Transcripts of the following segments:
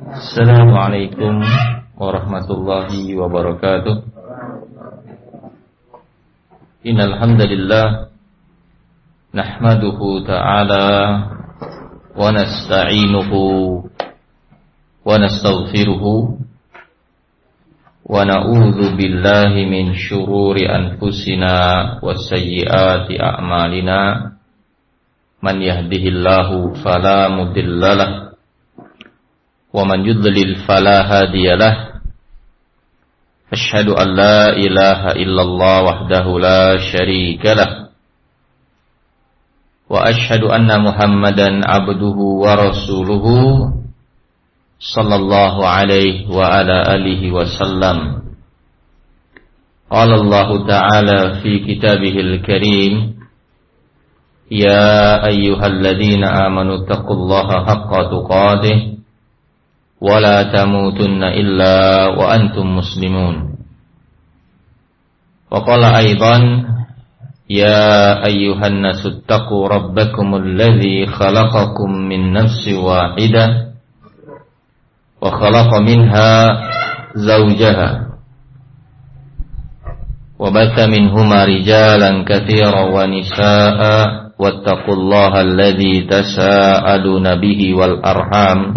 Assalamualaikum warahmatullahi wabarakatuh. Innal hamdalillah nahmaduhu ta'ala wa nasta'inuhu wa nastaghfiruhu wa na'udzu billahi min syururi anfusina wa sayyiati a'malina. Man yahdihillahu fala mudhillalah wa man yudlil fala hadiyalah. Asyhadu an la ilaha illallah wahdahu la syarikalah wa asyhadu anna Muhammadan abduhu wa rasuluhu sallallahu alaihi wa ala alihi wa sallam. Qala Allah ta'ala fi kitabihil karim, ya ayyuhalladzina amanu taqullaha haqqa tuqatih wa la tamutunna illa wa antum muslimun. Wa qala aidan, ya ayyuhan nasu taqu rabbakumul ladzi khalaqakum min nafsin wahidah wa khalaqa minha zawjaha wa batha minhuma rijalan katsiran wa nisaa'a wattaqullaha alladzi tasaaluna bihi wal arham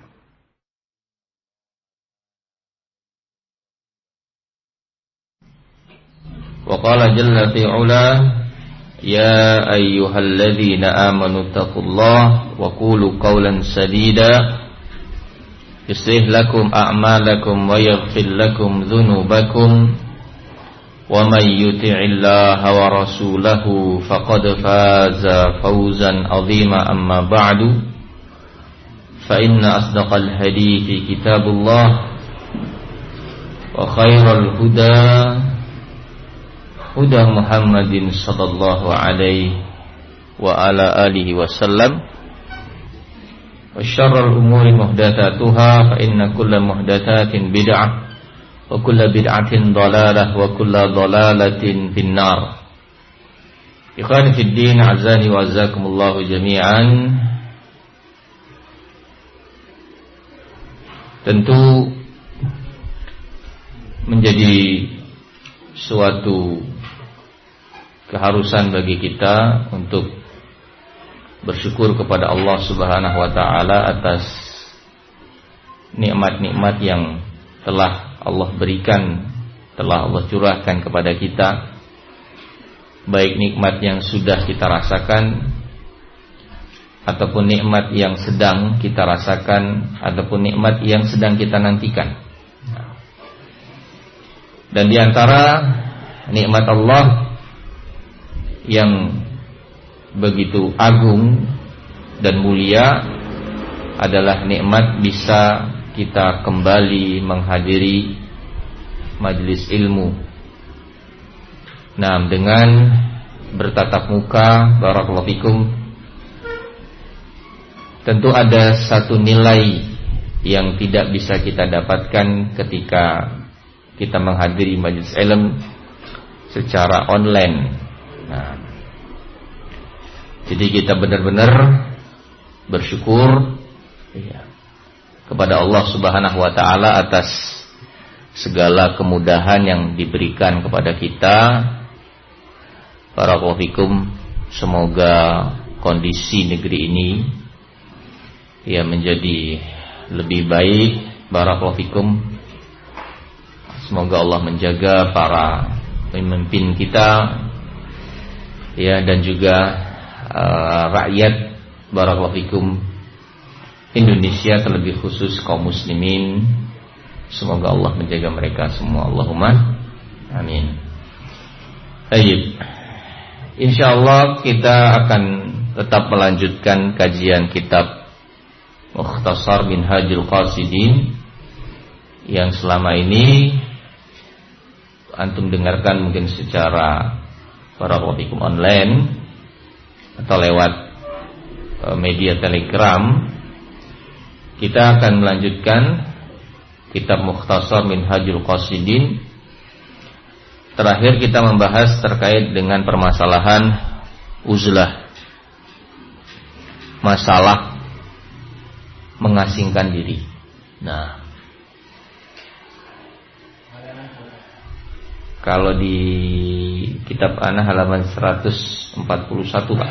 wa qala jalla fi 'ula, ya ayyuhalladzina amanu taqullaha wa qulu qawlan sadida yuslih lakum a'malakum wa yaghfir lakum dhunubakum wa may yuti'illaha wa rasulahu faqad faza fawzan 'azima. Amma ba'du, fa inna asdaqal hadithi kitabullah wa khairal huda huda Muhammadin sallallahu alaihi wa ala alihi wasallam, wa syarrul umuri muhdatsatuha, fa inna kulla muhdatsatin bid'ah wa kulla bid'atin dhalalah wa kulla dhalalatin finnar. Ikhwani fid din, azani wa azakumullahu jami'an. Tentu menjadi suatu keharusan bagi kita untuk bersyukur kepada Allah Subhanahu wa taala atas nikmat-nikmat yang telah Allah berikan, telah Allah curahkan kepada kita, baik nikmat yang sudah kita rasakan ataupun nikmat yang sedang kita rasakan ataupun nikmat yang sedang kita nantikan. Dan di antara nikmat Allah yang begitu agung dan mulia adalah nikmat bisa kita kembali menghadiri majelis ilmu. Nah, dengan bertatap muka, barakallahu fikum, tentu ada satu nilai yang tidak bisa kita dapatkan ketika kita menghadiri majelis ilmu secara online. Nah, jadi kita benar-benar bersyukur kepada Allah Subhanahu wa taala atas segala kemudahan yang diberikan kepada kita. Barakallahu fikum, semoga kondisi negeri ini menjadi lebih baik. Barakallahu fikum, semoga Allah menjaga para pemimpin kita dan juga rakyat barakallahu fikum Indonesia, terlebih khusus kaum muslimin. Semoga Allah menjaga mereka semua, Allahumma amin. Baik, insyaallah kita akan tetap melanjutkan kajian kitab Mukhtasar Minhajul Qasidin yang selama ini antum dengarkan mungkin secara barakallahu fikum online atau lewat media Telegram. Kita akan melanjutkan kitab Mukhtasar Minhajul Qasidin. Terakhir kita membahas terkait dengan permasalahan uzlah, masalah mengasingkan diri. Nah, kalau di kitab ana halaman 141 Pak.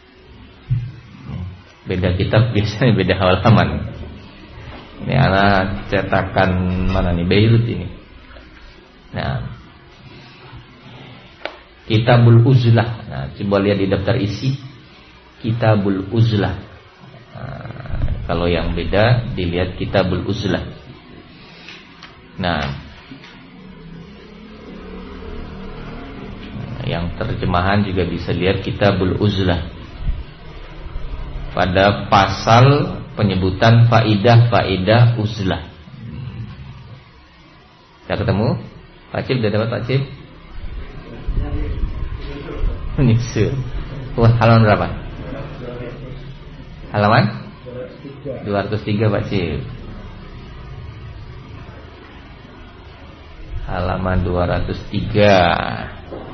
Beda kitab biasanya beda halaman. Ini ana cetakan mana nih? Beirut ini. Nah, Kitabul Uzlah. Nah, coba lihat di daftar isi Kitabul Uzlah. Nah, kalau yang beda dilihat Kitabul Uzlah. Nah, yang terjemahan juga bisa lihat Kitabul Uzlah. Pada pasal penyebutan faidah uzlah. Sudah ketemu? Pak Cip, sudah dapat Pak Cip? Nyisir. Halaman berapa? Halaman 203 Pak Cip. Halaman 203.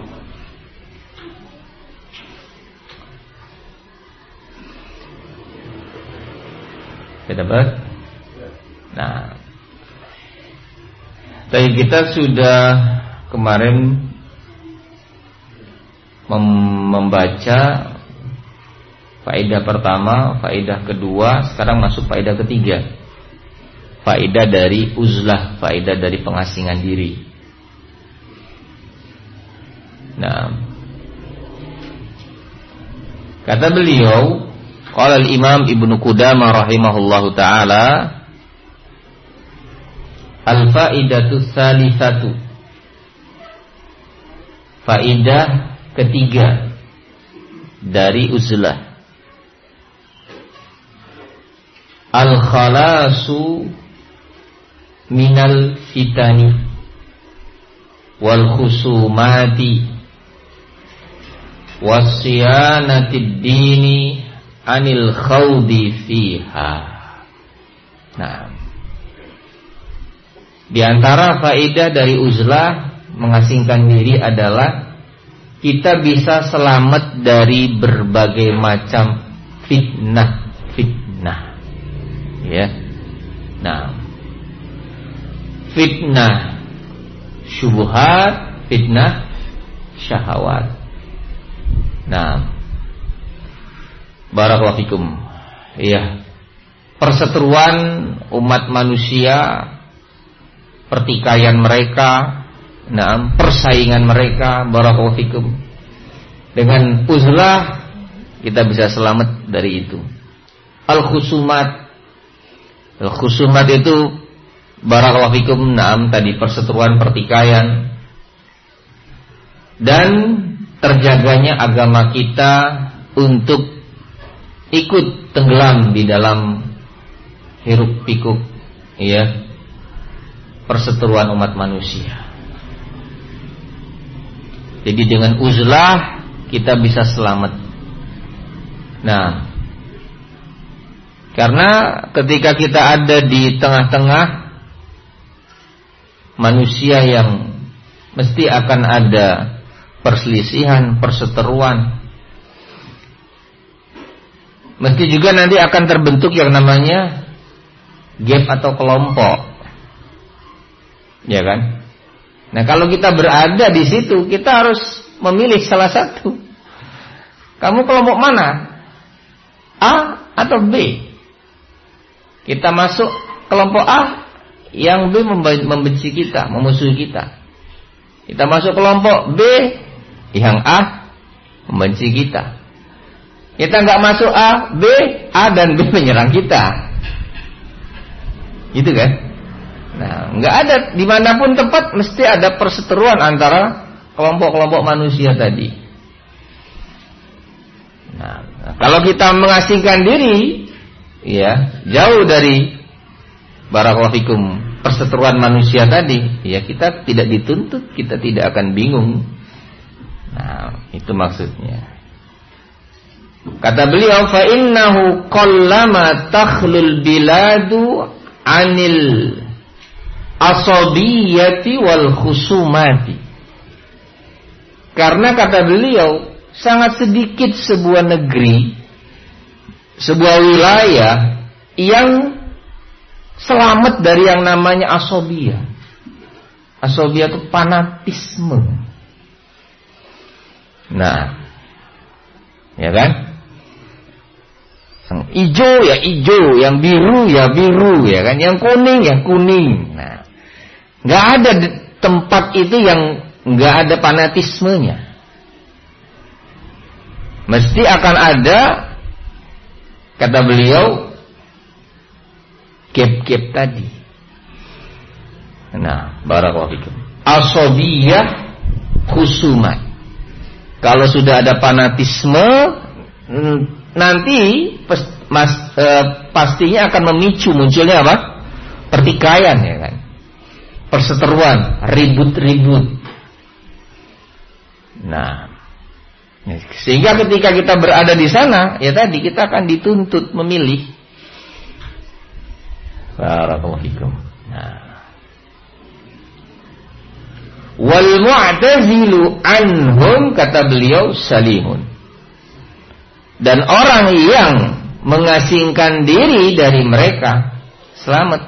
Sudah dapat? Nah, tadi kita sudah kemarin membaca faedah pertama, faedah kedua, sekarang masuk faedah ketiga. Faedah dari uzlah, faedah dari pengasingan diri. Nah, kata beliau, qala al-Imam Ibnu Qudamah rahimahullahu taala, al-faidatu tsalitsatu. Faedah ketiga dari uzlah, al-khalasu minal fitani wal khusumati wasiyanatid dini anil khawdi fiha. Nah, di antara faedah dari uzlah mengasingkan diri adalah kita bisa selamat dari berbagai macam fitnah. Ya. Nah, fitnah syubhat, fitnah syahwat. Nah, barakallahu fikum. Iya. Perseteruan umat manusia, pertikaian mereka, nah, persaingan mereka, barakallahu fikum. Dengan uzlah kita bisa selamat dari itu. Al-khusumat. Al-khusumat itu barakallahu fikum, nah, tadi perseteruan, pertikaian, dan terjaganya agama kita untuk ikut tenggelam di dalam hiruk pikuk, ya, perseteruan umat manusia. Jadi dengan uzlah kita bisa selamat. Nah, karena ketika kita ada di tengah-tengah manusia yang mesti akan ada perselisihan, perseteruan, mesti juga nanti akan terbentuk yang namanya gap atau kelompok, ya kan? Nah, kalau kita berada di situ, kita harus memilih salah satu. Kamu kelompok mana? A atau B? Kita masuk kelompok A, yang B membenci kita, memusuhi kita. Kita masuk kelompok B, yang A membenci kita. Kita nggak masuk A, B, A dan B menyerang kita. Gitu kan? Nah, nggak ada, dimanapun tempat mesti ada perseteruan antara kelompok-kelompok manusia tadi. Nah, kalau kita mengasingkan diri, ya, jauh dari barakallahu fikum perseteruan manusia tadi, ya, kita tidak dituntut, kita tidak akan bingung. Nah, itu maksudnya. Kata beliau, fa innahu qallama takhlul biladu anil asabiyati wal khusumati. Karena kata beliau, sangat sedikit sebuah negeri, sebuah wilayah yang selamat dari yang namanya asobiyah. Asobiyah itu fanatisme. Nah, ya kan? Yang hijau ya hijau, yang biru ya biru, ya kan? Yang kuning ya kuning. Nah, nggak ada tempat itu yang nggak ada fanatismenya. Mesti akan ada, kata beliau, gap-gap tadi. Nah, barakallahu fikum. Asobiyah khusumat. Kalau sudah ada fanatisme, nanti pastinya akan memicu munculnya apa? Pertikaian, ya kan? Perseteruan, ribut-ribut. Nah, sehingga ketika kita berada di sana, ya tadi kita akan dituntut memilih. Barakallahu fikum. Nah, wal mu'tazilu anhum, kata beliau, salimun. Dan orang yang mengasingkan diri dari mereka selamat.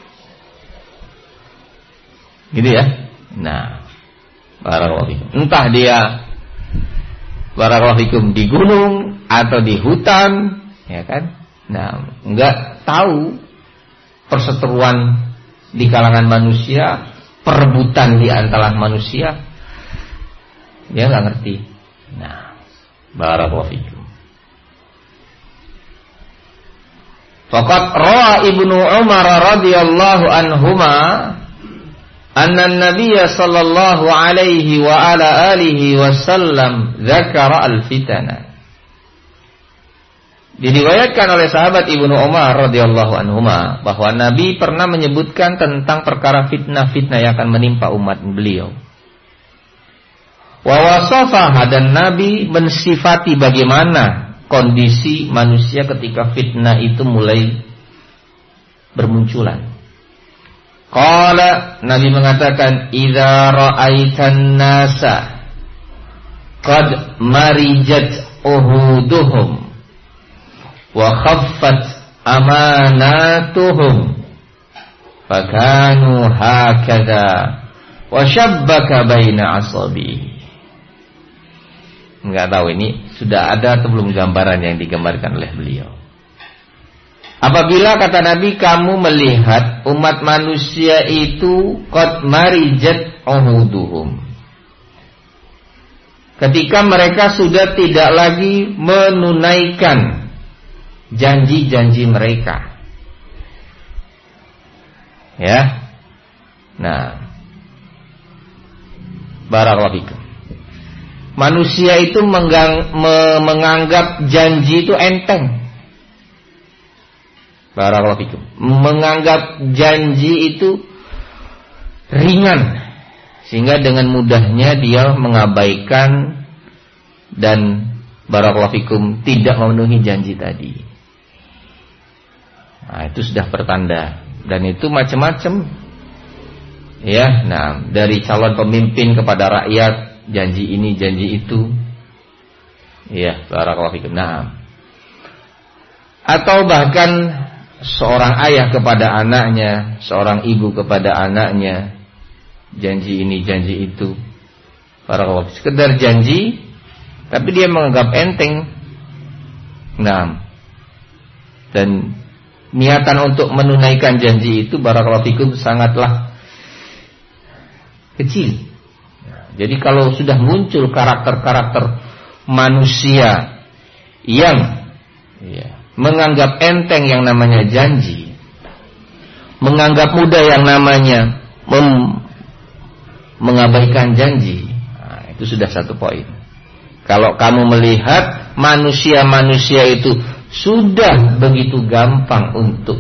Gitu ya. Nah, barakallahu fikum. Entah dia barakallahu fikum di gunung atau di hutan, ya kan? Nah, enggak tahu perseteruan di kalangan manusia, perebutan di antara manusia, dia nggak ngerti. Nah, barakallahu fikum. Faqad ra'a Ibnu Umar radhiyallahu anhuma anna an-nabiy sallallahu alaihi wa ala alihi wasallam dzakara al-fitana. Diriwayatkan oleh sahabat Ibnu Umar radhiyallahu anhuma bahwa Nabi pernah menyebutkan tentang perkara fitnah-fitnah yang akan menimpa umat beliau. Wa wasafaha, dan Nabi mensifati bagaimana kondisi manusia ketika fitnah itu mulai bermunculan. Qala, Nabi mengatakan, idza ra'aitan nasa qad marijat uhuduhum wa khaffat amanatuhum fakanu hakadha wa syabbaka baina asabi. Enggak tahu ini sudah ada atau belum gambaran yang digambarkan oleh beliau. Apabila, kata Nabi, kamu melihat umat manusia itu qad marijat uhuduhum, ketika mereka sudah tidak lagi menunaikan janji-janji mereka, ya. Nah, barakallahu fikum. Manusia itu menganggap janji itu enteng. Barakallahu fikum. Menganggap janji itu ringan, sehingga dengan mudahnya dia mengabaikan dan barakallahu fikum tidak memenuhi janji tadi. Nah, itu sudah pertanda, dan itu macam-macam. Ya, nah, dari calon pemimpin kepada rakyat, janji ini, janji itu. Ya, barakallahu fikum. Nah, atau bahkan seorang ayah kepada anaknya, seorang ibu kepada anaknya, janji ini, janji itu. Barakallahu fikum. Sekedar janji, tapi dia menganggap enteng. Nah, dan niatan untuk menunaikan janji itu, barakallahu fikum, sangatlah kecil. Jadi kalau sudah muncul karakter-karakter manusia yang menganggap enteng yang namanya janji, menganggap mudah yang namanya mengabaikan janji, nah, itu sudah satu poin. Kalau kamu melihat manusia-manusia itu sudah begitu gampang untuk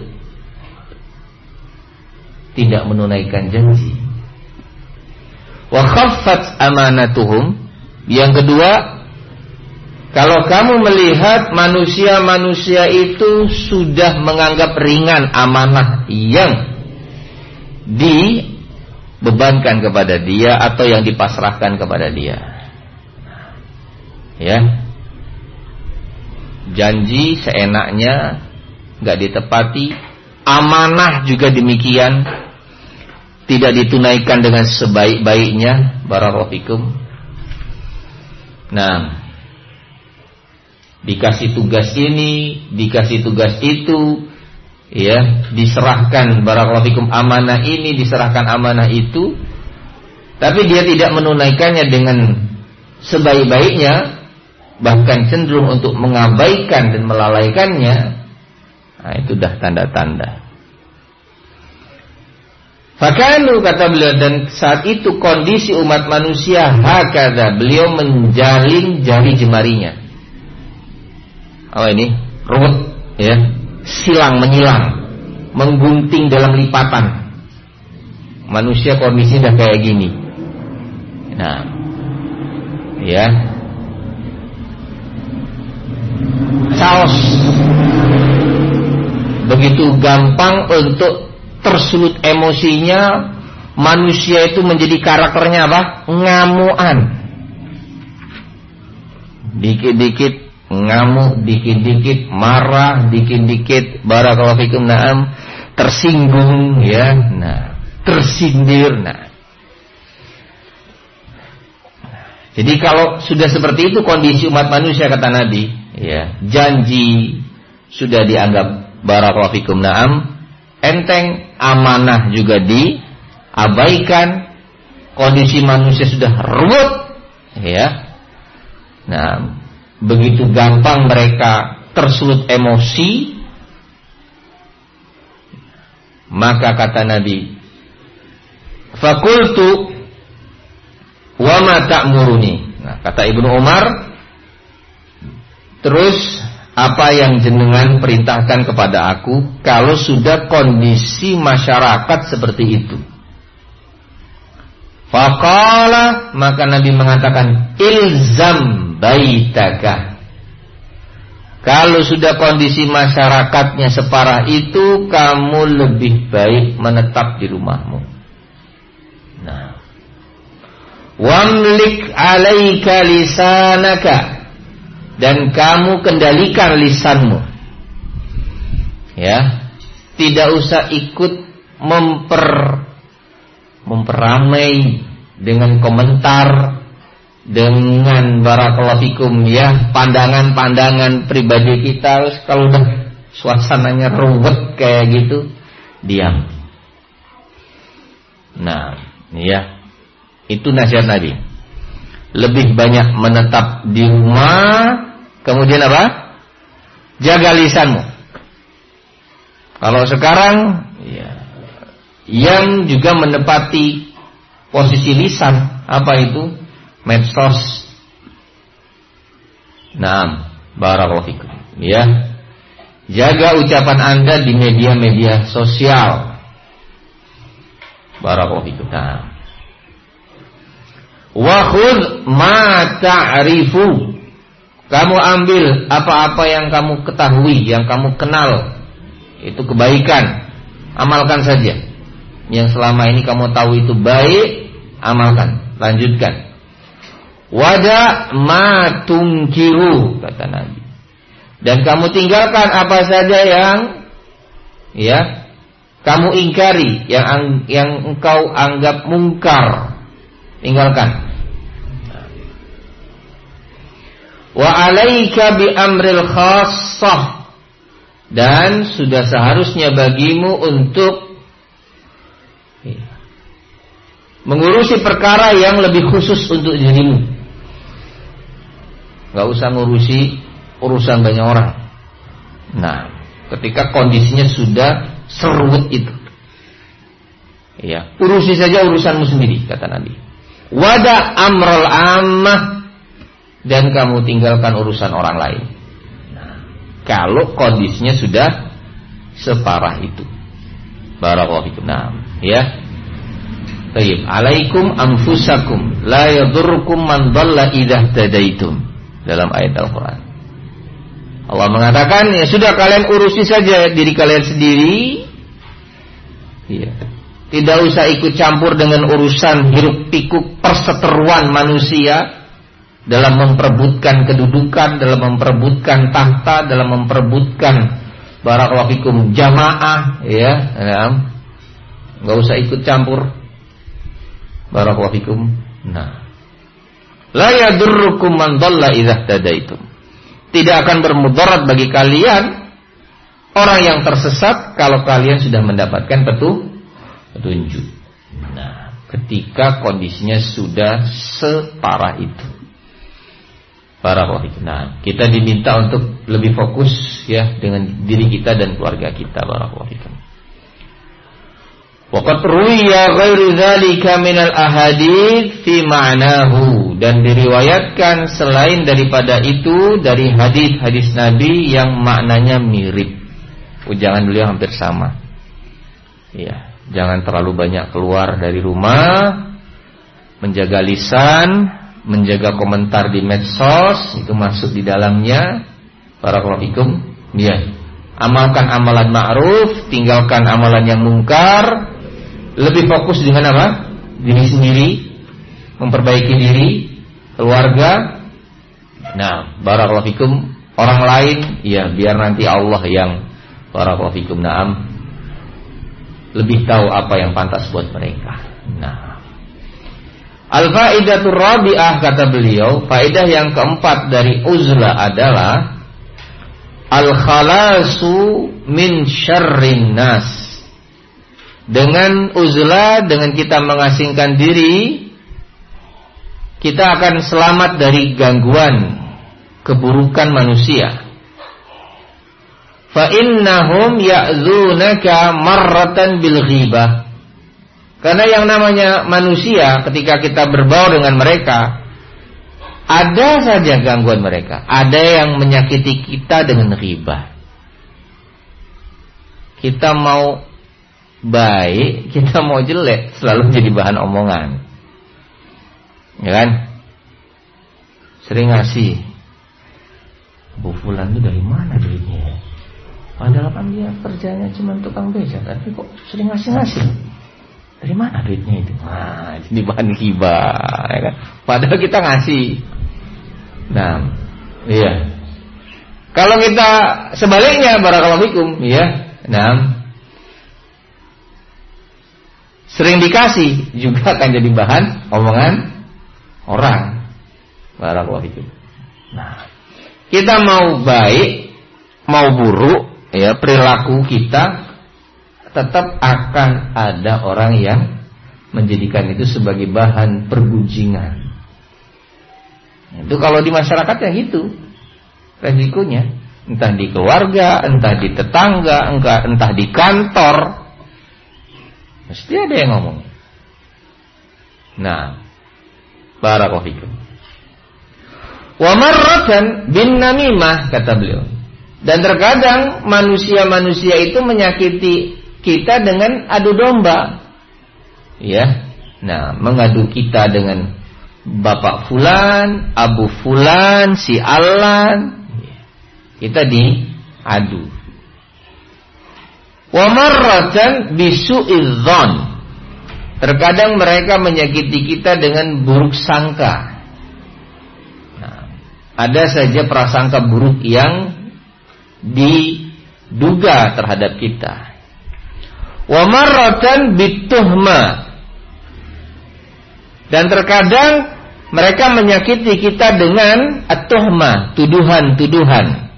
tidak menunaikan janji, wa khaffat amanatuhum, yang kedua, kalau kamu melihat manusia-manusia itu sudah menganggap ringan amanah yang dibebankan kepada dia atau yang dipasrahkan kepada dia, ya, janji seenaknya, nggak ditepati, Amanah juga demikian, tidak ditunaikan dengan sebaik-baiknya. Barakallahu fikum. Nah, dikasih tugas ini, dikasih tugas itu, ya, diserahkan barakallahu fikum amanah ini, diserahkan amanah itu, tapi dia tidak menunaikannya dengan sebaik-baiknya, bahkan cenderung untuk mengabaikan dan melalaikannya. Nah, itu dah tanda-tanda. Fakanu, kata beliau, dan saat itu kondisi umat manusia hakada, beliau menjalin jari jemarinya. Apa ini? Ruwet, ya, silang menyilang, menggunting dalam lipatan. Manusia kondisi dah kayak gini. Nah, ya, chaos, begitu gampang untuk tersulut emosinya. Manusia itu menjadi karakternya apa? Ngamuan. Dikit-dikit ngamuk, dikit-dikit marah, dikit-dikit barakallahu fikum na'am tersinggung, ya, nah, tersindir. Nah, jadi kalau sudah seperti itu kondisi umat manusia, kata Nabi, ya, janji sudah dianggap barakallahu fikum na'am enteng, amanah juga diabaikan, kondisi manusia sudah ruwet, ya. Nah, begitu gampang mereka tersulut emosi, maka kata Nabi, fakultu wa ma ta'muruni. Nah, kata Ibnu Umar, terus apa yang jenengan perintahkan kepada aku kalau sudah kondisi masyarakat seperti itu? Faqala, maka Nabi mengatakan, ilzam baitaka. Kalau sudah kondisi masyarakatnya separah itu, kamu lebih baik menetap di rumahmu. Nah, wamlik alaika lisanaka, dan kamu kendalikan lisanmu. Ya, tidak usah ikut memperamai dengan komentar, dengan barakallahu fikum, ya, pandangan-pandangan pribadi kita. Kalau udah suasananya ruwet kayak gitu, diam. Nah, ya, itu nasihat Nabi. Lebih banyak menetap di rumah, kemudian apa? Jaga lisanmu. Kalau sekarang, ya, yang juga menepati posisi lisan, apa itu? Medsos. Nah, barakallahu fikum, ya. Jaga ucapan Anda di media-media sosial. Barakallahu fikum. Nah, wa khudh ma ta'rifu. Kamu ambil apa-apa yang kamu ketahui, yang kamu kenal, itu kebaikan, amalkan saja. Yang selama ini kamu tahu itu baik, amalkan, lanjutkan. Wada ma tunkiru, kata Nabi, dan kamu tinggalkan apa saja yang, ya, kamu ingkari, yang engkau anggap mungkar, tinggalkan. Wa alaika bi amril khassah, dan sudah seharusnya bagimu untuk mengurusi perkara yang lebih khusus untuk dirimu. Gak usah ngurusi urusan banyak orang. Nah, ketika kondisinya sudah seruwet itu, ya, urusi saja urusanmu sendiri, kata Nabi. Wada amral ammah, dan kamu tinggalkan urusan orang lain. Nah, kalau kondisinya sudah separah itu, barakallahu fikum. Nah, ya, baik. Alaikum anfusakum la yadurrukum man dhalla idza tadaitum, dalam ayat Al-Quran. Allah mengatakan, ya sudah, kalian urusi saja diri kalian sendiri, ya. Tidak usah ikut campur dengan urusan hiruk pikuk perseteruan manusia dalam memperebutkan kedudukan, dalam memperebutkan tahta, dalam memperebutkan barakallahu fikum jamaah, ya, nggak usah ikut campur, barakallahu fikum. Nah, la yadurrukum man dhalla idza tadaitum. Tidak akan bermudarat bagi kalian orang yang tersesat kalau kalian sudah mendapatkan petunjuk. Nah, ketika kondisinya sudah separah itu. Barakallahu fikum. Nah, kita diminta untuk lebih fokus ya dengan diri kita dan keluarga kita. Barakallahu fikum. Waqad ruwiya ghairu dzalika minal ahadits fi ma'nahu, dan diriwayatkan selain daripada itu dari hadis-hadis Nabi yang maknanya mirip. Ujangan beliau hampir sama. Ya, jangan terlalu banyak keluar dari rumah, menjaga lisan, menjaga komentar di medsos, itu masuk di dalamnya. Barakallahu fikum. Ya. Amalkan amalan ma'ruf, tinggalkan amalan yang mungkar. Lebih fokus dengan apa? Diri sendiri, memperbaiki diri, keluarga. Nah, barakallahu fikum, orang lain, ya biar nanti Allah yang barakallahu fikum na'am lebih tahu apa yang pantas buat mereka. Nah, al-faidatur rabi'ah, kata beliau, faedah yang keempat dari uzlah adalah al-khalasu min syarrin nas. Dengan uzlah, dengan kita mengasingkan diri, kita akan selamat dari gangguan keburukan manusia. Fa innahum ya'zunaka marratan bil ghibah. Karena yang namanya manusia, ketika kita berbaur dengan mereka, ada saja gangguan mereka. Ada yang menyakiti kita dengan ghibah. Kita mau baik, kita mau jelek, selalu jadi bahan omongan. Ya kan? Sering ngasih. Bu Fulan itu dari mana duitnya? Padahal kan dia kerjanya cuma tukang beca, tapi kok sering ngasih-ngasih. Dari mana duitnya itu? Nah, jadi bahan ghibah, ya kan? Padahal kita ngasih. Nah, iya. Kalau kita sebaliknya, barakallahu fikum, ya. Nah, sering dikasih juga akan jadi bahan omongan orang. Barakallahu fikum. Nah, kita mau baik, mau buruk, ya, perilaku kita tetap akan ada orang yang menjadikan itu sebagai bahan pergunjingan. Itu kalau di masyarakat ya gitu resikonya, entah di keluarga, entah di tetangga, entah di kantor, mesti ada yang ngomong. Nah, barakallahu fikum. Wa marratan bin namimah, kata beliau. Dan terkadang manusia-manusia itu menyakiti kita dengan adu domba. Ya. Nah, mengadu kita dengan Bapak Fulan, Abu Fulan, si Alan. Kita diadu. Wa marratan bisu'idzon. Terkadang mereka menyakiti kita dengan buruk sangka. Nah, ada saja prasangka buruk yang diduga terhadap kita. Wa marratan bituhma. Dan terkadang mereka menyakiti kita dengan at-tuhma, tuduhan-tuduhan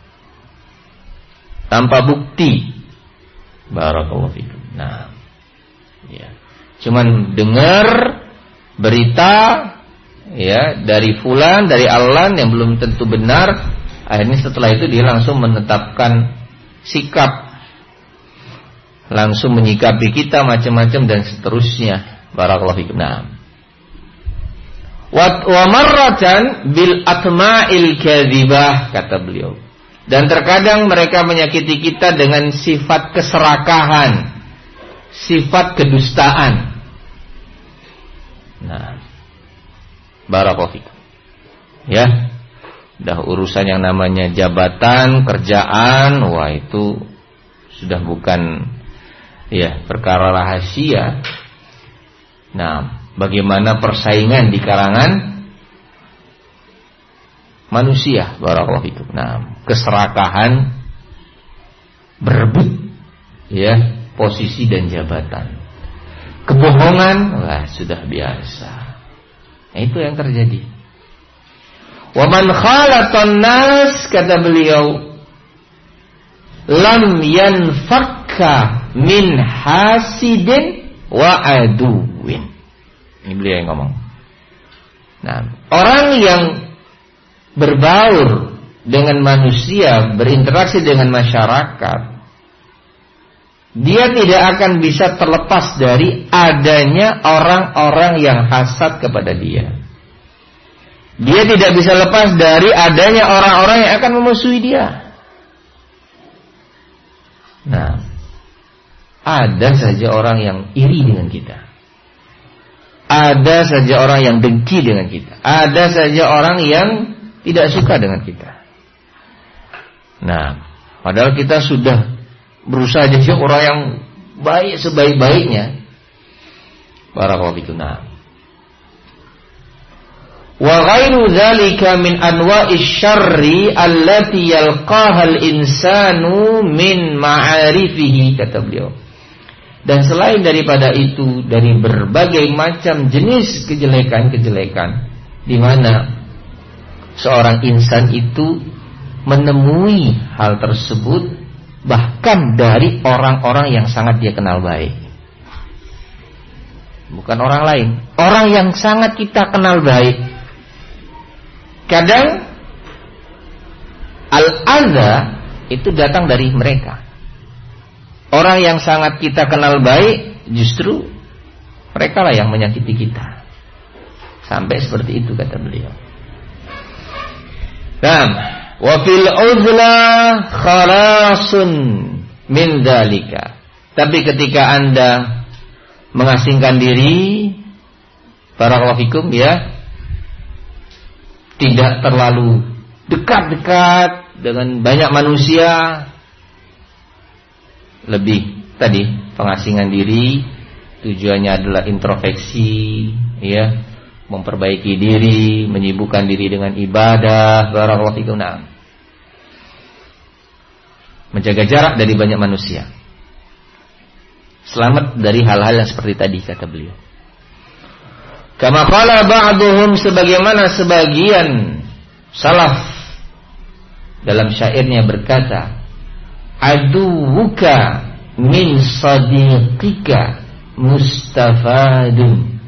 tanpa bukti. Barakallahu fikum. Nah, ya. Cuman dengar berita ya dari fulan, dari Alan yang belum tentu benar, akhirnya setelah itu dia langsung menetapkan sikap, langsung menyikapi kita macam-macam dan seterusnya. Barakallahu fikum. Nah, wa marratan bil atma'il kadzibah, kata beliau. Dan terkadang mereka menyakiti kita dengan sifat keserakahan, sifat kedustaan. Nah, barakallahu fikum. Ya, udah urusan yang namanya jabatan, kerjaan, wah itu sudah bukan ya perkara rahasia. Nah, bagaimana persaingan di kalangan manusia, barakallahu fikum. Nah, keserakahan berebut ya posisi dan jabatan. Kebohongan, wah sudah biasa. Nah, itu yang terjadi. Wa man khalatan nas, kata beliau, lam yanfakka min hasidin wa aduwin. Ini beliau yang ngomong. Nah, orang yang berbaur dengan manusia, berinteraksi dengan masyarakat, dia tidak akan bisa terlepas dari adanya orang-orang yang hasad kepada dia. Dia tidak bisa lepas dari adanya orang-orang yang akan memusuhi dia. Nah, ada saja orang yang iri dengan kita. Ada saja orang yang dengki dengan kita. Ada saja orang yang tidak suka dengan kita. Nah, padahal kita sudah berusaha jadi orang yang baik sebaik-baiknya. Barakallahu fikum. Wa ghairu dzalika min anwa'is syarri allati yalqaha al-insanu min ma'arifihi, kata beliau. Dan selain daripada itu, dari berbagai macam jenis kejelekan-kejelekan di mana seorang insan itu menemui hal tersebut bahkan dari orang-orang yang sangat dia kenal baik. Bukan orang lain, orang yang sangat kita kenal baik. Kadang al-adza itu datang dari mereka. Orang yang sangat kita kenal baik, justru mereka lah yang menyakiti kita. Sampai seperti itu, kata beliau. Dan wa fil uzla khalasun min dzalika. Tapi ketika Anda mengasingkan diri, barakallahu fikum ya, tidak terlalu dekat-dekat dengan banyak manusia, lebih tadi pengasingan diri, tujuannya adalah introspeksi, ya, memperbaiki diri, menyibukkan diri dengan ibadah, barakallahu fikum. Menjaga jarak dari banyak manusia, selamat dari hal-hal yang seperti tadi, kata beliau. Kama qala ba'duhum, sebagaimana sebagian salaf dalam syairnya berkata, aduwuka min sadiqika mustafadun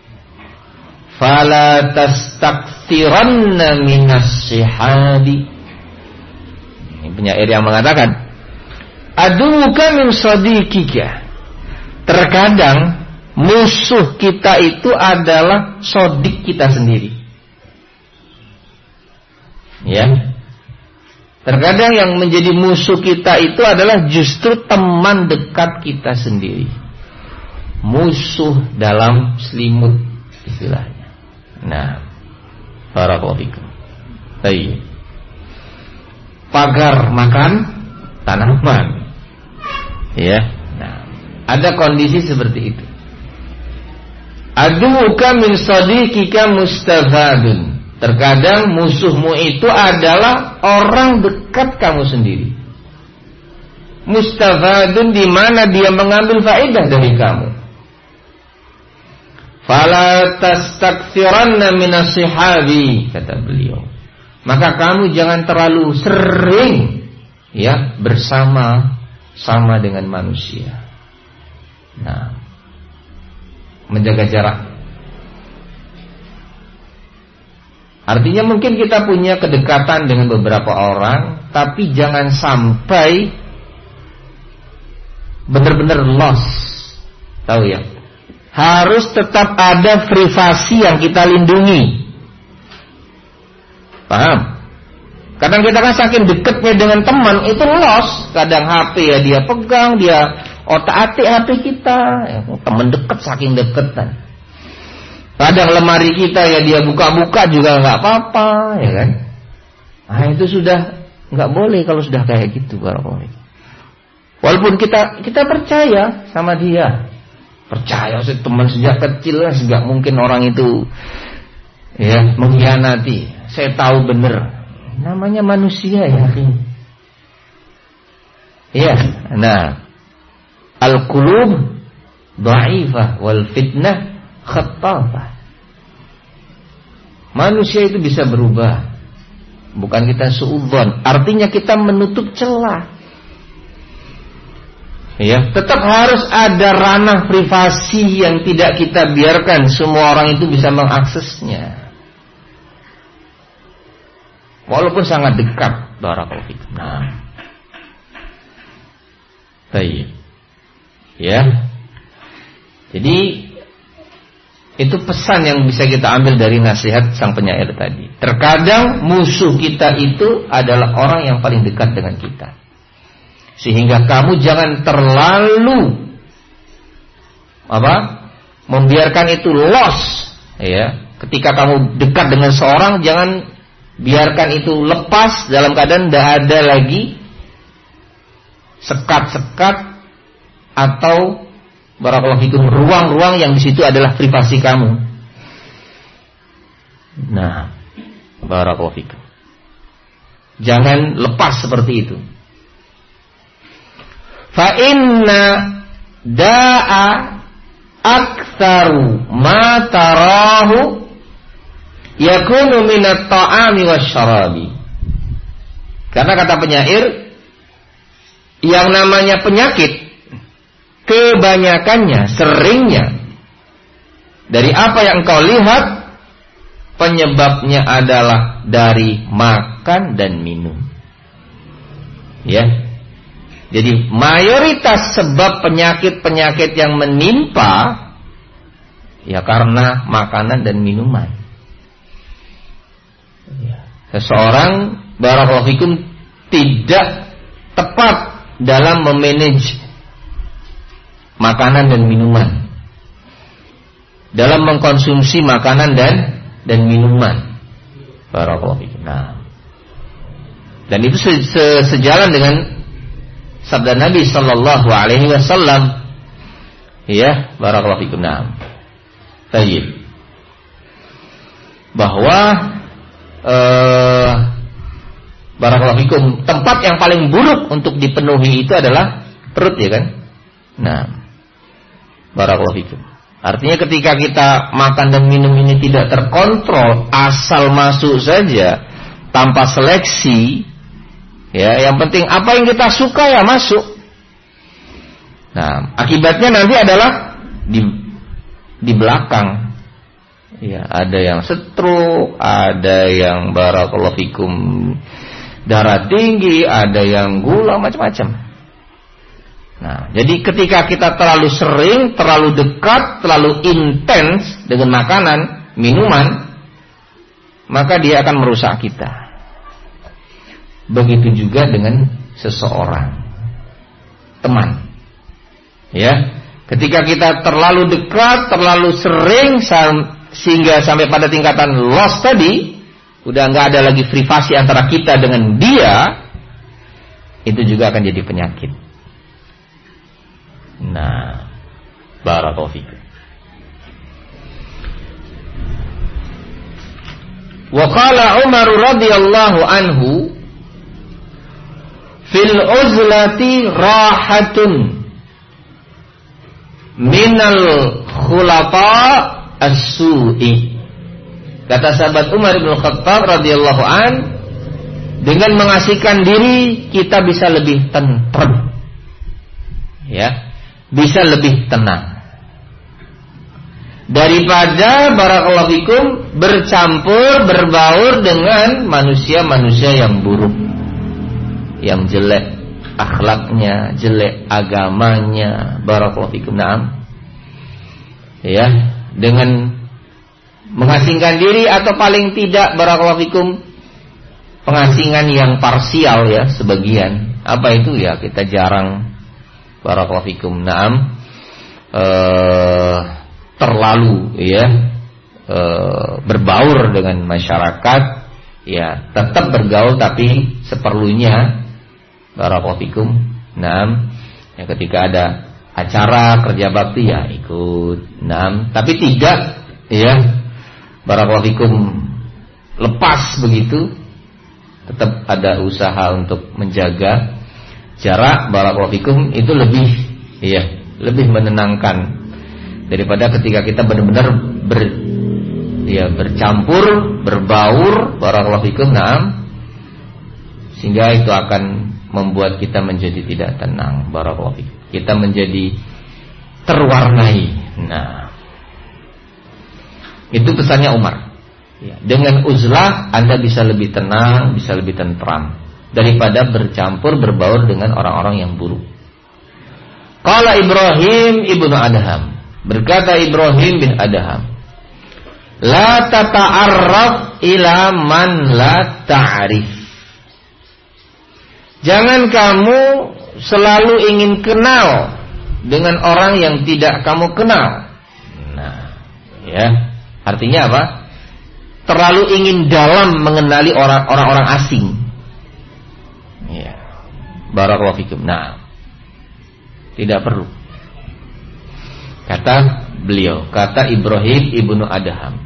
fala tastaktsiranna minas sihabi. Ini penyair yang mengatakan, aduwuka min sadiqika. Terkadang musuh kita itu adalah sodik kita sendiri. Ya. Terkadang yang menjadi musuh kita itu adalah justru teman dekat kita sendiri. Musuh dalam selimut istilahnya. Nah, barakallahu fikum. Baik. Pagar makan tanaman. Ya. Nah, ada kondisi seperti itu. Aduka min sadiqika mustafadun. Terkadang musuhmu itu adalah orang dekat kamu sendiri. Mustafadun, di mana dia mengambil faedah dari kamu. Fala tastaktsiranna minas sihabi, kata beliau. Maka kamu jangan terlalu sering ya bersama-sama dengan manusia. Nah, menjaga jarak. Artinya mungkin kita punya kedekatan dengan beberapa orang, tapi jangan sampai benar-benar lost. Tahu ya? Harus tetap ada privasi yang kita lindungi. Paham? Kadang kita kan saking dekatnya dengan teman, itu lost. Kadang HP ya dia pegang, dia otak-atik HP kita. Teman dekat, saking deketan. Kadang lemari kita ya dia buka-buka juga nggak apa-apa, ya kan? Nah itu sudah nggak boleh kalau sudah kayak gitu, barakallahu. Walaupun kita percaya sama dia, percaya sih teman sejak kecil, nggak mungkin orang itu ya mengkhianati. Saya tahu bener, namanya manusia ya. Ya, nah, al-qulub dha'ifah wal fitnah khattafah. Manusia itu bisa berubah. Bukan kita suudzon, artinya kita menutup celah. Ya, tetap harus ada ranah privasi yang tidak kita biarkan semua orang itu bisa mengaksesnya. Walaupun sangat dekat, barakallahu fikum. Nah, baik. Ya. Jadi itu pesan yang bisa kita ambil dari nasihat sang penyair tadi. Terkadang musuh kita itu adalah orang yang paling dekat dengan kita. Sehingga kamu jangan terlalu membiarkan itu loss, ya. Ketika kamu dekat dengan seorang, jangan biarkan itu lepas dalam keadaan tidak ada lagi sekat-sekat atau barakallahu fikum ruang-ruang yang di situ adalah privasi kamu. Nah, barakallahu fikum. Jangan lepas seperti itu. Fa inna da'a aktsaru ma tarahu yakunu minat ta'ami wasyarabi. Karena kata penyair, yang namanya penyakit kebanyakannya, seringnya dari apa yang engkau lihat, penyebabnya adalah dari makan dan minum. Ya. Jadi mayoritas sebab penyakit-penyakit yang menimpa ya karena makanan dan minuman. Seseorang barakallahu fikum tidak tepat dalam memanage makanan dan minuman, dalam mengkonsumsi makanan dan minuman. Barakallahu fikum. Nah, dan itu sejalan dengan sabda Nabi sallallahu alaihi wasallam. Ya, barakallahu fikum. Nah, baik. Bahwa barakallahu fikum, tempat yang paling buruk untuk dipenuhi itu adalah perut, ya kan? Nah, barakallahu fikum. Artinya ketika kita makan dan minum ini tidak terkontrol, asal masuk saja tanpa seleksi, ya, yang penting apa yang kita suka ya masuk. Nah, akibatnya nanti adalah di belakang. Ya, ada yang stroke, ada yang barakallahu fikum darah tinggi, ada yang gula, macam-macam. Nah, jadi ketika kita terlalu sering, terlalu dekat, terlalu intens dengan makanan, minuman, maka dia akan merusak kita. Begitu juga dengan seseorang, teman. Ya, ketika kita terlalu dekat, terlalu sering, sehingga sampai pada tingkatan loss tadi, udah nggak ada lagi privasi antara kita dengan dia, itu juga akan jadi penyakit. Nah, barakallahu fikum. Wa qala Umar radhiyallahu anhu, fil uzlati rahatun minal khulafa as-su'i. Kata sahabat Umar bin Khattab radhiyallahu an, dengan mengasihkan diri kita bisa lebih tentrem. Ya. Bisa lebih tenang daripada barakallahu fikum bercampur, berbaur dengan manusia-manusia yang buruk, yang jelek akhlaknya, jelek agamanya, barakallahu fikum. Naam. Ya, dengan mengasingkan diri atau paling tidak barakallahu fikum pengasingan yang parsial, ya, sebagian. Apa itu? Ya, kita jarang barakallahu fikum, naam, terlalu, ya, berbaur dengan masyarakat, ya, tetap bergaul tapi seperlunya, barakallahu fikum, naam, ya, ketika ada acara kerja bakti ya ikut, naam, tapi tidak, ya, barakallahu fikum, lepas begitu, tetap ada usaha untuk menjaga jarak, barakallahu fikum, itu lebih menenangkan daripada ketika kita benar-benar bercampur, berbaur, barakallahu fikum, sehingga itu akan membuat kita menjadi tidak tenang, barakallahu fikum. Kita menjadi terwarnai. Nah, itu pesannya Umar. Dengan uzlah Anda bisa lebih tenang, bisa lebih tentram daripada bercampur, berbaur dengan orang-orang yang buruk. Qala Ibrahim ibnu Adham, berkata Ibrahim bin Adham, la tata'arraf ila man la ta'rif. Jangan kamu selalu ingin kenal dengan orang yang tidak kamu kenal. Nah, artinya apa? Terlalu ingin dalam mengenali orang-orang asing. Barakallahu fikum. Nah, tidak perlu. Kata Ibrahim ibnu Adham.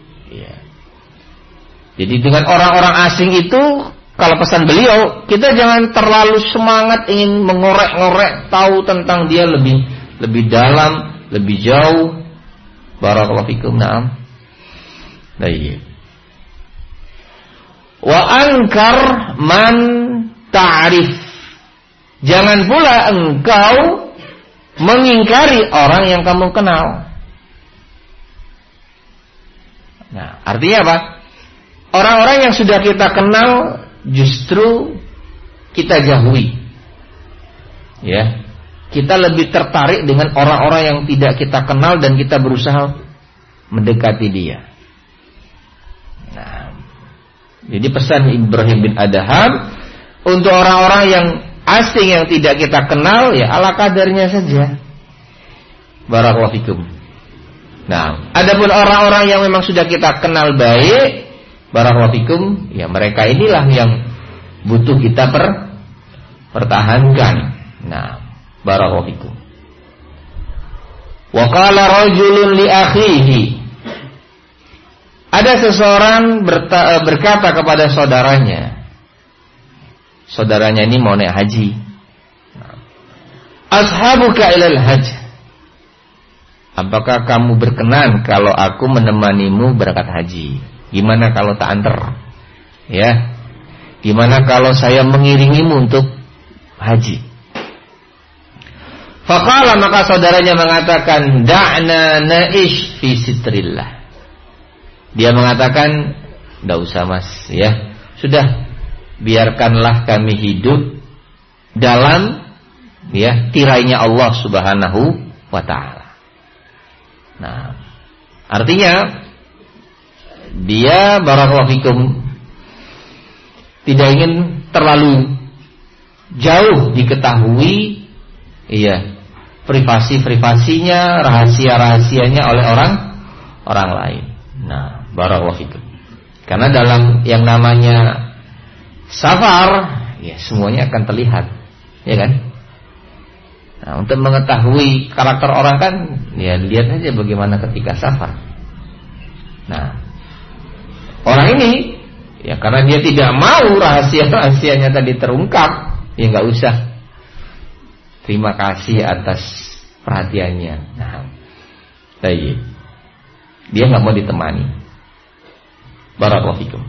Jadi dengan orang-orang asing itu, kalau pesan beliau, kita jangan terlalu semangat ingin mengorek-ngorek tahu tentang dia lebih dalam, lebih jauh. Barakallahu fikum. Naam. Wa ankar man ta'rif. Jangan pula engkau mengingkari orang yang kamu kenal. Nah, artinya apa? Orang-orang yang sudah kita kenal justru kita jauhi. Kita lebih tertarik dengan orang-orang yang tidak kita kenal dan kita berusaha mendekati dia. Nah, jadi pesan Ibrahim bin Adham untuk orang-orang yang asing yang tidak kita kenal, ala kadarnya saja. Barakallahu fikum. Nah, adapun orang-orang yang memang sudah kita kenal baik, barakallahu fikum, mereka inilah yang butuh kita pertahankan. Nah, barakallahu fikum. Wa qala rajulun li akhihi. Ada seseorang berkata kepada saudaranya. Saudaranya ini mau naik haji. Ashabuka ilal hajj. Apakah kamu berkenan kalau aku menemanimu berangkat haji? Gimana kalau tak antar? Gimana kalau saya mengiringimu untuk haji? Faqala, maka saudaranya mengatakan, da'na na'ish fi sitrillah. Dia mengatakan, enggak usah mas, sudah, biarkanlah kami hidup dalam tirainya Allah Subhanahu wa ta'ala. Nah, artinya dia barakallahu fikum tidak ingin terlalu jauh diketahui privasi-privasinya, rahasia-rahasianya oleh orang lain. Nah, barakallahu fikum. Karena dalam yang namanya safar, semuanya akan terlihat, kan? Nah, untuk mengetahui karakter orang kan, lihat aja bagaimana ketika safar. Nah, orang ini, karena dia tidak mau rahasia-rahasianya tadi terungkap, nggak usah. Terima kasih atas perhatiannya. Nah, dia nggak mau ditemani. Barakallahu fikum.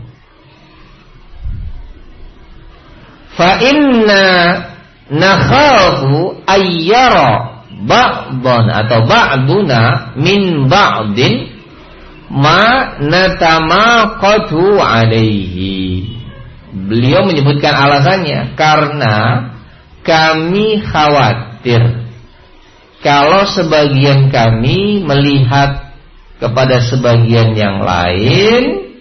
Fa inna nakhafu ayyara ba'dan atau ba'duna min ba'din ma natamaqatu alaihi. Beliau menyebutkan alasannya karena kami khawatir kalau sebagian kami melihat kepada sebagian yang lain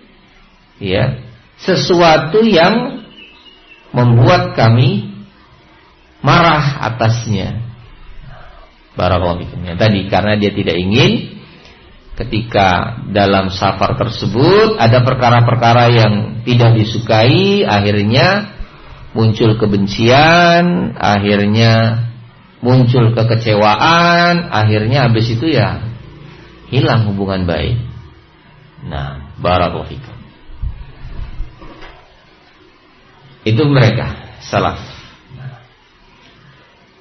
sesuatu yang membuat kami marah atasnya. Barakallahu fikum. Tadi karena dia tidak ingin ketika dalam safar tersebut ada perkara-perkara yang tidak disukai, akhirnya muncul kebencian, akhirnya muncul kekecewaan, akhirnya habis itu hilang hubungan baik. Nah, barakallahu fikum. Itu mereka salaf.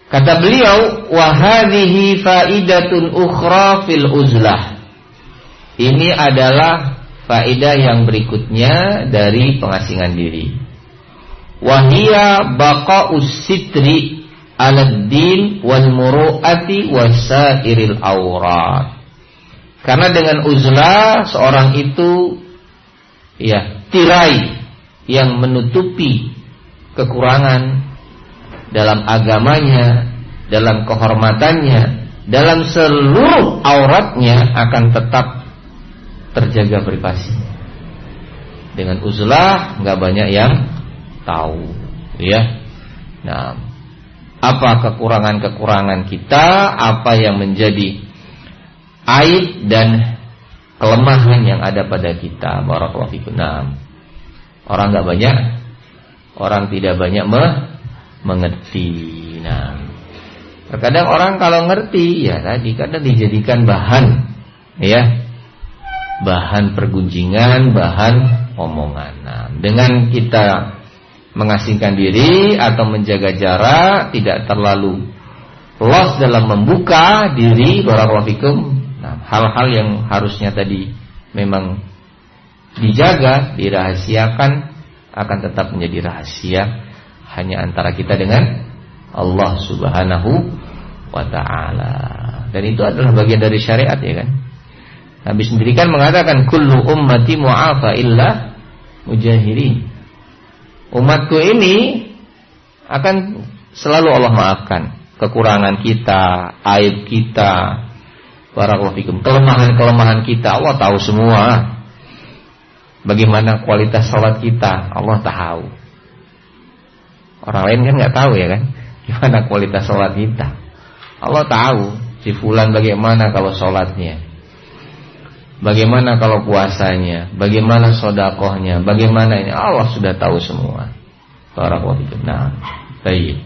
Kata beliau, wa hadhihi faidatun ukhra fil uzlah. Ini adalah faedah yang berikutnya dari pengasingan diri. Wa hiya baqa'us sitri 'alad din wal muru'ati wasairil aurat. Karena dengan uzlah seorang itu tirai yang menutupi kekurangan dalam agamanya, dalam kehormatannya, dalam seluruh auratnya akan tetap terjaga privasinya. Dengan uzlah nggak banyak yang tahu, ya. Nah, apa kekurangan-kekurangan kita, apa yang menjadi aib dan kelemahan yang ada pada kita. Barakallahu fikum. Nah, orang nggak banyak, orang tidak banyak mengerti. Nah, terkadang orang kalau ngerti, ya tadi kadang dijadikan bahan, ya, bahan pergunjingan, bahan omongan. Nah, dengan kita mengasingkan diri atau menjaga jarak, tidak terlalu los dalam membuka diri, barakallahu fikum. Nah, hal-hal yang harusnya tadi memang dijaga, dirahasiakan, akan tetap menjadi rahasia hanya antara kita dengan Allah Subhanahu wa ta'ala. Dan itu adalah bagian dari syariat, ya kan? Nabi sendiri kan mengatakan kullu ummati mu'afa illa mujahirin. Umatku ini akan selalu Allah maafkan kekurangan kita, aib kita, barakallahu fikum, kelemahan-kelemahan kita. Allah tahu semua. Bagaimana kualitas salat kita, Allah tahu. Orang lain kan nggak tahu, ya kan? Gimana kualitas salat kita? Allah tahu. Si fulan bagaimana kalau salatnya, bagaimana kalau puasanya, bagaimana sedekahnya, bagaimana ini, Allah sudah tahu semua. Barakallahu fikum. Nah, baik.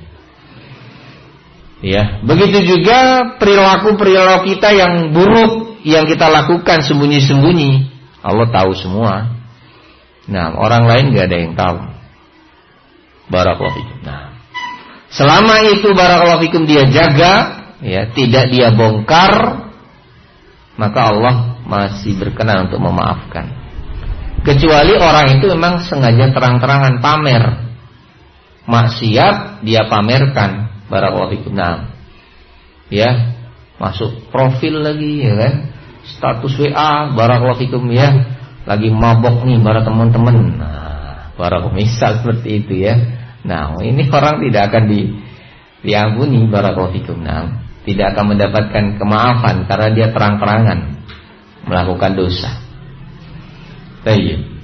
Ya, begitu juga perilaku-perilaku kita yang buruk yang kita lakukan sembunyi-sembunyi, Allah tahu semua. Nah, orang lain gak ada yang tahu. Barakallahu fikum. Nah, selama itu barakallahu fikum dia jaga, ya, tidak dia bongkar, maka Allah masih berkenan untuk memaafkan. Kecuali orang itu memang sengaja terang-terangan pamer maksiat, dia pamerkan, barakallahu fikum. Nah, ya, masuk profil lagi, ya kan, status WA, barakallahu fikum, ya, lagi mabok nih para teman-teman. Nah, barakallahu, misal seperti itu, ya. Nah, ini orang tidak akan diampuni, barakallahu fikum. Nah, tidak akan mendapatkan kemaafan karena dia terang-terangan melakukan dosa. Baik.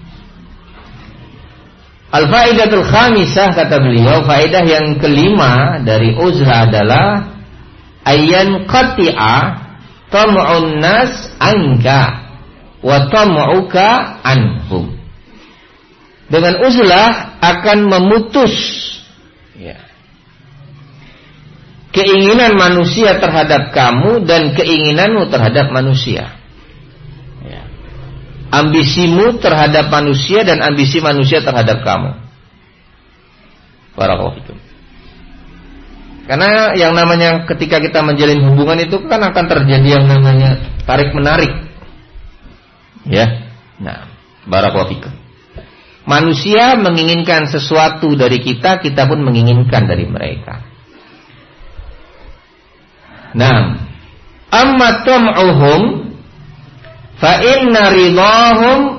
Al-faidatul khamisah, kata beliau, faedah yang kelima dari uzlah adalah ayyan qati'a tam'un nas anka wa tam'uka anhum. Dengan uzlah akan memutus, ya, keinginan manusia terhadap kamu dan keinginanmu terhadap manusia. Ambisimu terhadap manusia dan ambisi manusia terhadap kamu. Barakallahu fikum. Karena yang namanya ketika kita menjalin hubungan itu kan akan terjadi yang namanya tarik menarik. Ya. Nah, barakallahu fikum. Manusia menginginkan sesuatu dari kita, kita pun menginginkan dari mereka. Nah, amma tam'uhum fa inna ridahum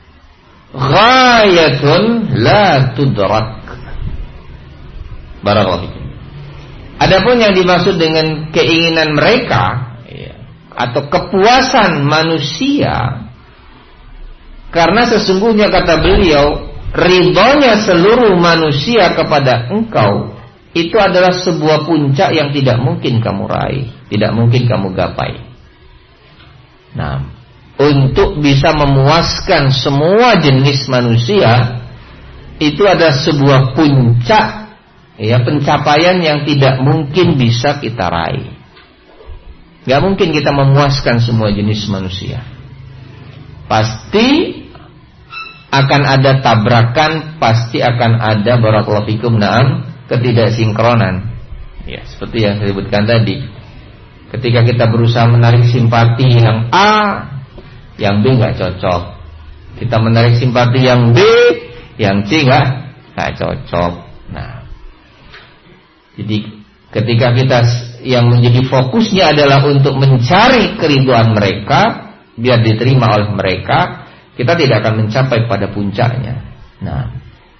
ghayatun la tudrak. Barakallahu fikum. Adapun yang dimaksud dengan keinginan mereka, ya, atau kepuasan manusia, karena sesungguhnya kata beliau, ridhonya seluruh manusia kepada engkau itu adalah sebuah puncak yang tidak mungkin kamu raih, tidak mungkin kamu gapai. Nah, untuk bisa memuaskan semua jenis manusia, itu ada sebuah puncak, ya, pencapaian yang tidak mungkin bisa kita raih. Gak mungkin kita memuaskan semua jenis manusia. Pasti akan ada tabrakan, pasti akan ada barakallahu fikum, na'am, ketidaksinkronan. Ya, seperti yang saya sebutkan tadi. Ketika kita berusaha menarik simpati yang A, yang B nggak cocok. Kita menarik simpati yang B, yang C nggak cocok. Nah, jadi ketika kita yang menjadi fokusnya adalah untuk mencari keriduan mereka, biar diterima oleh mereka, kita tidak akan mencapai pada puncaknya. Nah,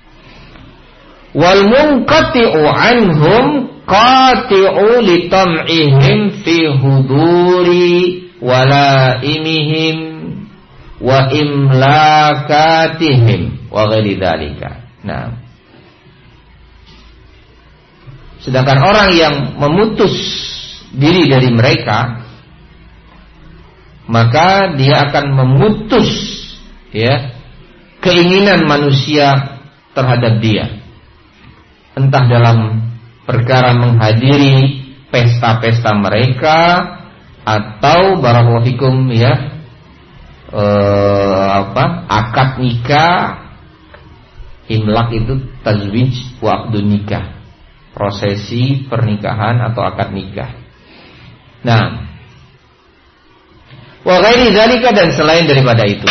wal munqati'u anhum qati'u li tam'ihim fi huduri walaimihim wa imlakatihim wa ghairi dzalika. Nah, sedangkan orang yang memutus diri dari mereka, maka dia akan memutus ya keinginan manusia terhadap dia, entah dalam perkara menghadiri pesta-pesta mereka atau barakallahu fikum ya akad nikah. Imlak itu tazwij wa aqdun nikah, prosesi pernikahan atau akad nikah. Nah, wa ghairi dzalika, dan selain daripada itu.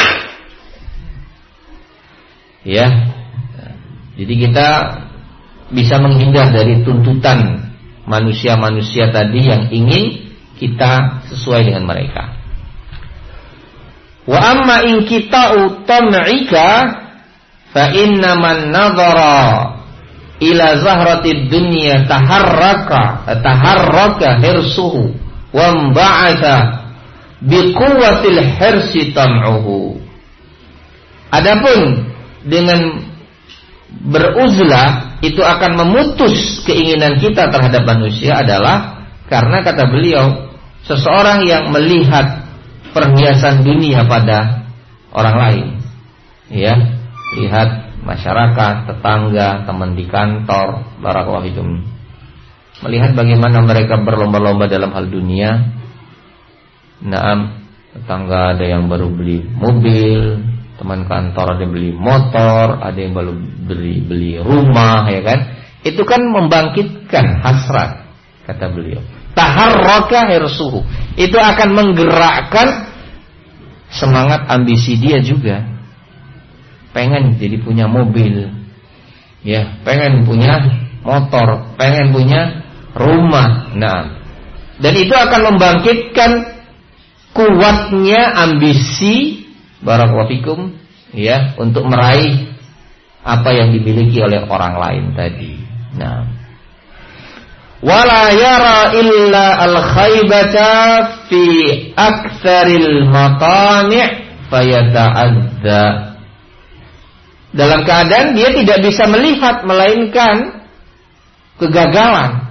Ya. Jadi kita bisa menghindar dari tuntutan manusia-manusia tadi yang ingin kita sesuai dengan mereka. Wa amma in kita utam'ika fa inna man nadhara ila zahratid dunya taharraka hirsuhu wa ba'atha biquwwatil hirsi tam'uhu. Adapun dengan beruzlah itu akan memutus keinginan kita terhadap manusia adalah karena kata beliau, seseorang yang melihat perhiasan dunia pada orang lain, ya, lihat masyarakat, tetangga, teman di kantor, barakallahu fikum, melihat bagaimana mereka berlomba-lomba dalam hal dunia. Naam, tetangga ada yang baru beli mobil, teman kantor ada yang beli motor, ada yang baru beli rumah, ya kan? Itu kan membangkitkan hasrat, kata beliau. Taharraka hirsuhu, itu akan menggerakkan semangat ambisi dia juga. Pengen jadi punya mobil, ya, pengen punya motor, pengen punya rumah. Nah, dan itu akan membangkitkan kuatnya ambisi, barakallahu fikum, ya, untuk meraih apa yang dimiliki oleh orang lain tadi. Nah, wala yara illa al-khaybata fi aktsaril matami' fayata'adza. Dalam keadaan dia tidak bisa melihat melainkan kegagalan.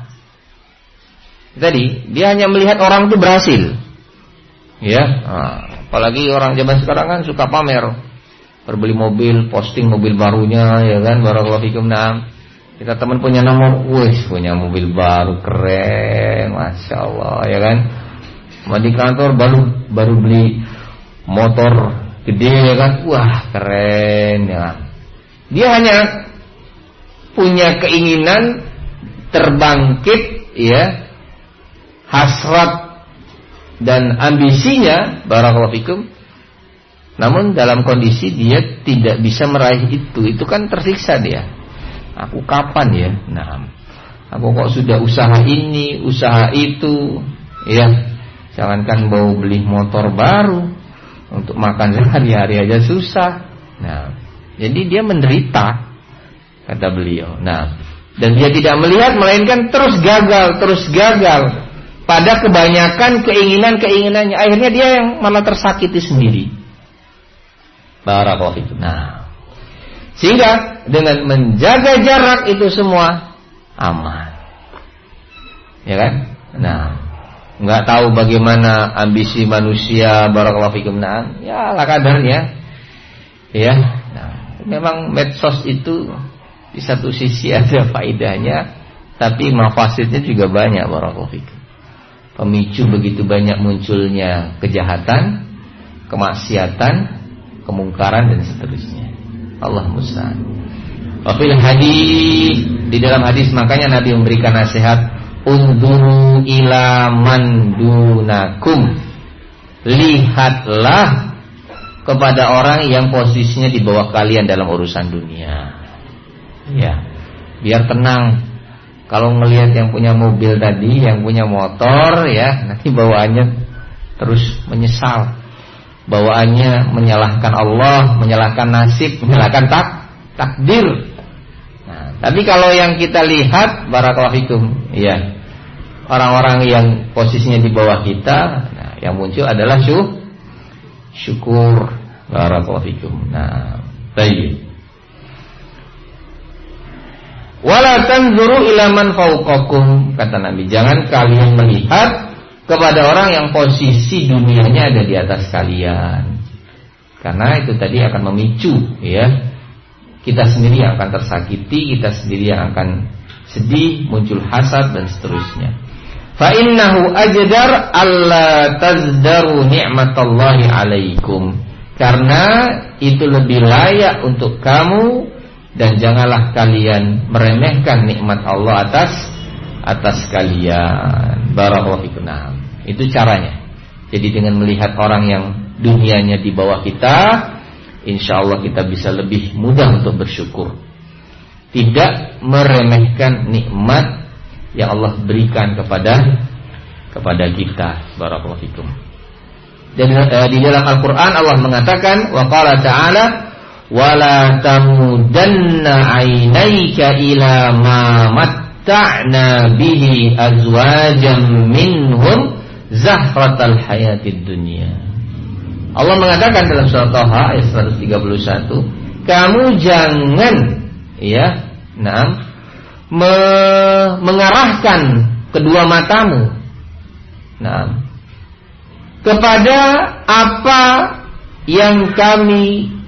Tadi dia hanya melihat orang itu berhasil. Ya, apalagi orang zaman sekarang kan suka pamer, berbeli mobil, posting mobil barunya, ya kan, barakallahu fikum. Nah, kita teman punya nomor, punya mobil baru keren, masya Allah, ya kan. Sama di kantor baru beli motor gede, ya kan, wah keren, ya. Dia hanya punya keinginan terbangkit, ya, hasrat dan ambisinya, barakallahu fikum. Namun dalam kondisi dia tidak bisa meraih itu kan tersiksa dia. Aku kapan ya? Nah, aku kok sudah usaha ini, usaha itu, ya. Jangankan mau beli motor baru, untuk makan sehari-hari aja susah. Nah, jadi dia menderita, kata beliau. Nah, dan dia tidak melihat melainkan terus gagal pada kebanyakan keinginannya. Akhirnya dia yang malah tersakiti sendiri. Barakallahu fikum. Nah, sehingga dengan menjaga jarak itu semua aman, ya kan? Nah, nggak tahu bagaimana ambisi manusia, barakallahu fikum. Nah, ya ala kadarnya, ya. Nah, memang medsos itu di satu sisi ada faedahnya, tapi mafasidnya juga banyak, barakallahu fikum. Pemicu begitu banyak munculnya kejahatan, kemaksiatan, kemungkaran dan seterusnya. Allah musta'an. Wa fil hadis, di dalam hadis makanya Nabi memberikan nasihat, Unduru ila man dunakum. Lihatlah kepada orang yang posisinya di bawah kalian dalam urusan dunia. Ya, biar tenang. Kalau ngelihat yang punya mobil tadi, yang punya motor, ya nanti bawaannya terus menyesal. Bawaannya menyalahkan Allah, menyalahkan nasib, menyalahkan takdir. Nah, tapi kalau yang kita lihat, barakallahu fikum, ya orang-orang yang posisinya di bawah kita, nah, yang muncul adalah syukur, barakallahu fikum. Nah, baik. Wala tanzuru ila man fawqakum, kata Nabi, jangan kalian melihat kepada orang yang posisi dunianya ada di atas kalian. Karena itu tadi akan memicu, ya. Kita sendiri yang akan tersakiti, kita sendiri yang akan sedih, muncul hasad dan seterusnya. Fa innahu ajdar alla tazdaru ni'matallahi alaikum. Karena itu lebih layak untuk kamu, dan janganlah kalian meremehkan nikmat Allah atas kalian. Barakallahu fikum. Itu caranya. Jadi dengan melihat orang yang dunianya di bawah kita, insya Allah kita bisa lebih mudah untuk bersyukur. Tidak meremehkan nikmat yang Allah berikan kepada kita. Barakallahu fikum. Dan di dalam Al-Quran Allah mengatakan, wa qala ta'ala, wala tamudanna ainaika ila ma matta'na bihi azwajan minhum zahratal hayatid dunya. Allah mengatakan dalam surah Thaha ayat 131, kamu jangan mengarahkan kedua matamu kepada apa yang kami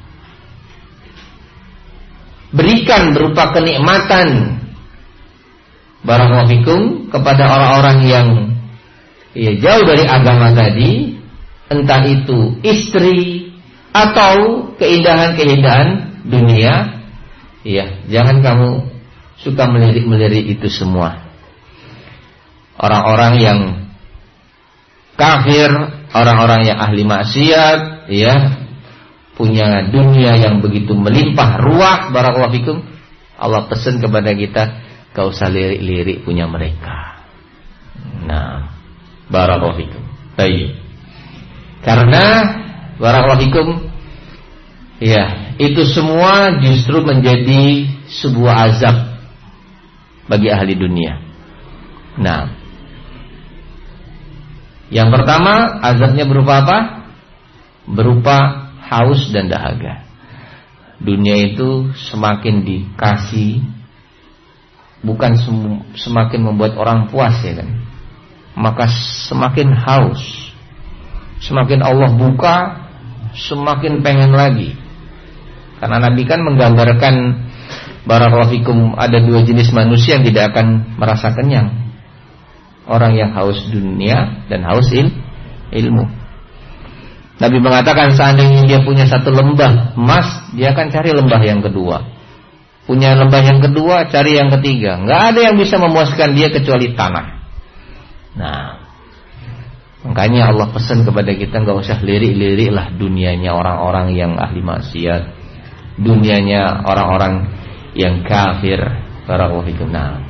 berikan berupa kenikmatan, barakallahu fikum, kepada orang-orang yang jauh dari agama tadi, entah itu istri atau keindahan-keindahan dunia. Jangan kamu suka melirik-melirik itu semua. Orang-orang yang kafir, orang-orang yang ahli maksiat, punya dunia yang begitu melimpah ruah, barakallahu fikum. Allah pesan kepada kita, gak usah lirik-lirik punya mereka. Nah, barakallahu fikum. Baik. Karena barakallahu fikum, itu semua justru menjadi sebuah azab bagi ahli dunia. Nah, yang pertama azabnya berupa apa? Berupa haus dan dahaga. Dunia itu semakin dikasih, bukan semakin membuat orang puas, ya kan? Maka semakin haus. Semakin Allah buka, semakin pengen lagi. Karena Nabi kan menggambarkan, barakallahu fikum, ada dua jenis manusia yang tidak akan merasa kenyang. Orang yang haus dunia dan haus ilmu. Nabi mengatakan seandainya dia punya satu lembah emas, dia akan cari lembah yang kedua. Punya lembah yang kedua, cari yang ketiga. Nggak ada yang bisa memuaskan dia kecuali tanah. Nah, makanya Allah pesan kepada kita, nggak usah lirik-lirik lah dunianya orang-orang yang ahli maksiat, dunianya orang-orang yang kafir. Barakallahu fikum. Nah,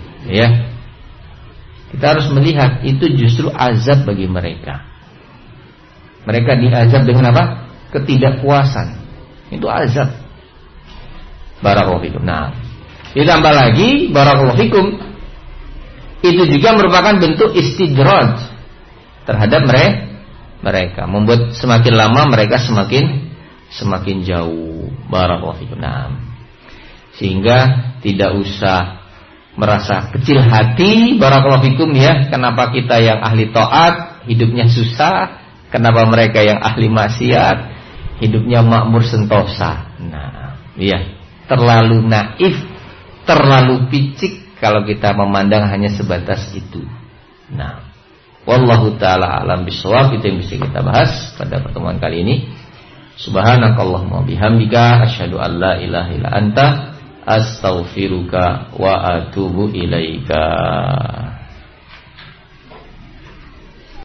kita harus melihat itu justru azab bagi mereka. Mereka diazab dengan apa? Ketidakpuasan. Itu azab. Barakallahu fikum. Nah, ditambah lagi, barakallahu fikum, itu juga merupakan bentuk istidraj terhadap mereka, membuat semakin lama mereka semakin jauh. Barakallahu fikum. Nah, sehingga tidak usah merasa kecil hati, barakallahu fikum, kenapa kita yang ahli taat hidupnya susah, kenapa mereka yang ahli maksiat hidupnya makmur sentosa. Nah, terlalu naif, terlalu picik kalau kita memandang hanya sebatas itu. Nah, wallahu taala alam bisawab. Itu yang bisa kita bahas pada pertemuan kali ini. Subhanakallahumma bihamdika asyhadu an la ilaha illa anta astaghfiruka wa atubu ilaika.